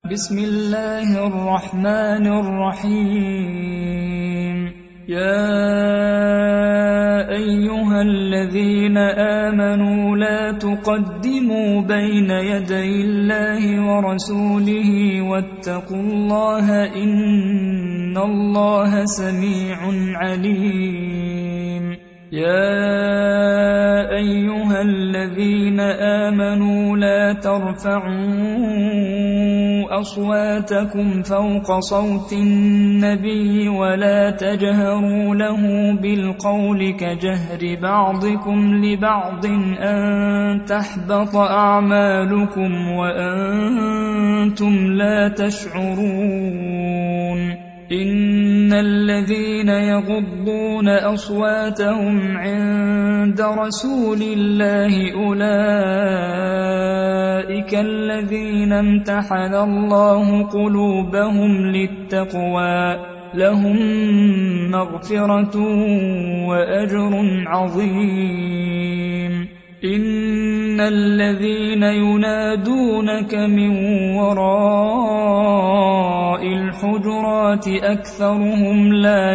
بسم الله الرحمن الرحيم. يا أيها الذين آمنوا لا تقدموا بين يدي الله ورسوله واتقوا الله إن الله سميع عليم. يا أيها الذين آمنوا لا ترفعوا أصواتكم فوق صوت النبي ولا تجهروا له بالقول كجهر بعضكم لبعض أن تحبط أعمالكم وأنتم لا تشعرون. إن الذين يغضون أصواتهم عند رسول الله أولئك الذين امتحن الله قلوبهم للتقوى لهم مغفرة وأجر عظيم. إن الذين ينادونك من وراء الحجرات أكثرهم لا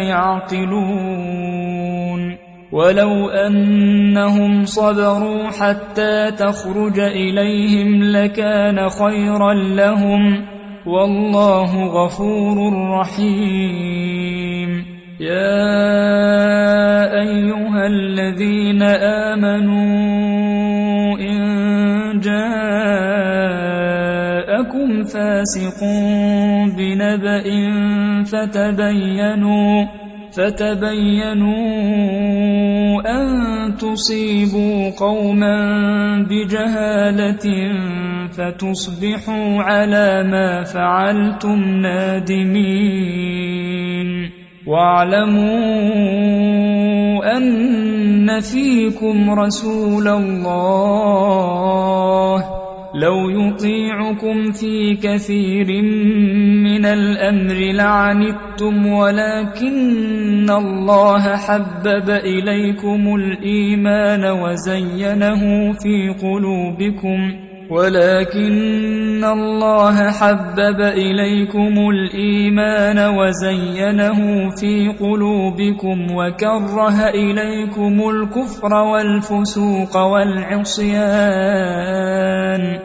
يعقلون. ولو أنهم صبروا حتى تخرج إليهم لكان خيرا لهم والله غفور رحيم. يا أيها الذين آمنوا إن جاءكم فاسق بنبأ فتبينوا أن تصيبوا قوما بجهالة فتصبحوا على ما فعلتم نادمين. واعلموا أن فيكم رسول الله لو يطيعكم في كثير من الأمر لعنتم ولكن الله حبب إليكم الإيمان وزينه في قلوبكم وكره إليكم الكفر والفسوق والعصيان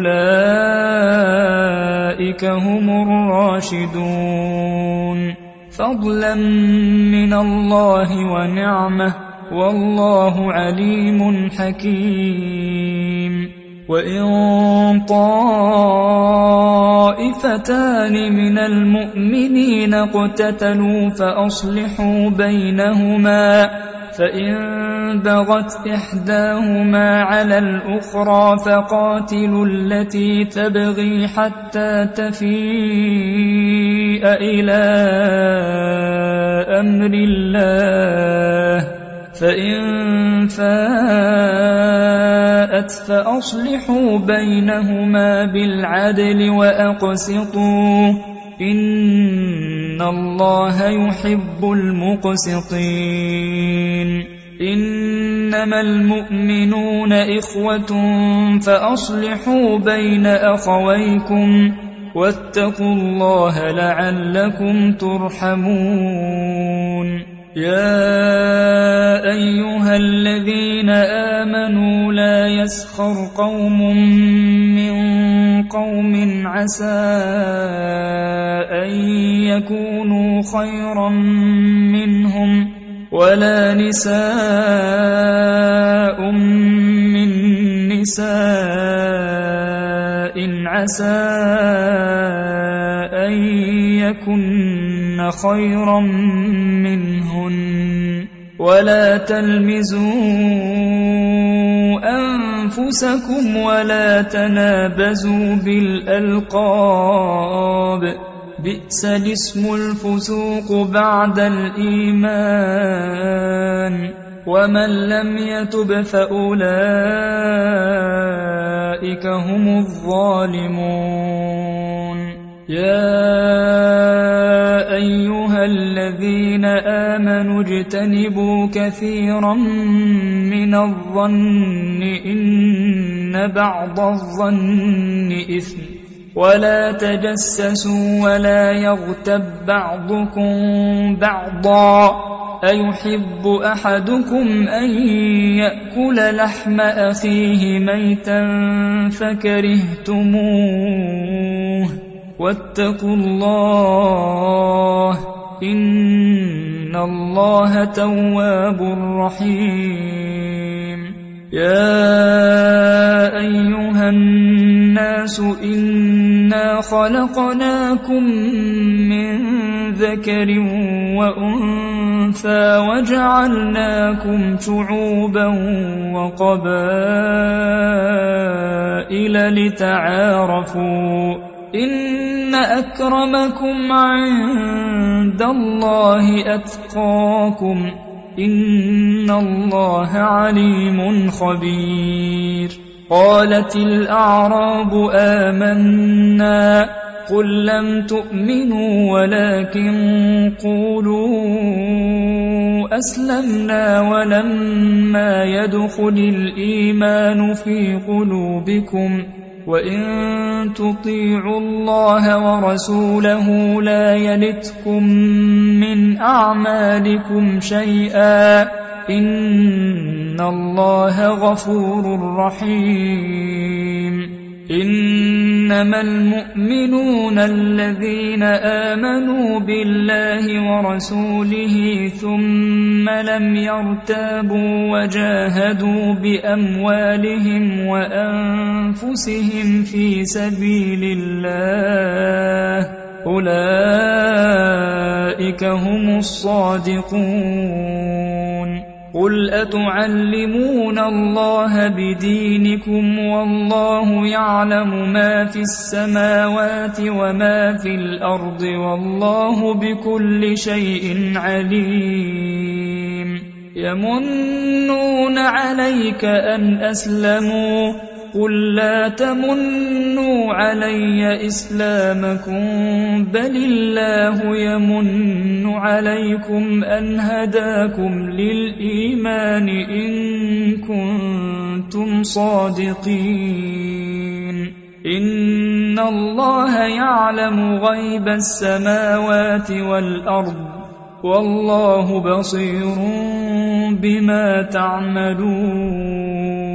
أولئك هم الراشدون فضلا من الله ونعمة والله عليم حكيم. وإن طائفتان من المؤمنين اقتتلوا فأصلحوا بينهما فإن بغت إحداهما على الأخرى فقاتلوا التي تبغي حتى تفيء إلى أمر الله فإن فاءت فأصلحوا بينهما بالعدل وأقسطوا إن الله يحب المقسطين. إنما المؤمنون إخوة فأصلحوا بين أخويكم واتقوا الله لعلكم ترحمون. يا أيها الذين آمنوا لا يسخر قوم من قوم عسى أن يكونوا خيرا منهم ولا نساء من نساء عسى أن يكن خيرا منهن ولا تلمزوا أنفسكم ولا تنابزوا بالألقاب بئس الاسم الفسوق بعد الإيمان ومن لم يتب فأولئك هم الظالمون. يا أيها الذين آمنوا اجتنبوا كثيرا من الظن إن بعض الظن إثم ولا تجسسوا ولا يغتب بعضكم بعضا أيحب أحدكم أن يأكل لحم أخيه ميتا فكرهتموه واتقوا الله إن الله تواب رحيم يا أيها الناس إنا خلقناكم من ذكر وأنثى وجعلناكم شعوبا وقبائل لتعارفوا إن أكرمكم عند الله أتقاكم إن الله عليم خبير قالت الأعراب آمنا قل لم تؤمنوا ولكن قولوا أسلمنا ولما يدخل الإيمان في قلوبكم وإن تطيعوا الله ورسوله لا يلتكم من أعمالكم شيئا إن الله غفور رحيم إنما المؤمنون الذين آمنوا بالله ورسوله ثم لم يرتابوا وجاهدوا بأموالهم وأنفسهم في سبيل الله أولئك هم الصادقون قل أتعلمون الله بدينكم والله يعلم ما في السماوات وما في الأرض والله بكل شيء عليم يمنون عليك أن أسلموا قل لا تمنوا علي إسلامكم بل الله يمن عليكم أن هداكم للإيمان إن كنتم صادقين إن الله يعلم غيب السماوات والأرض والله بصير بما تعملون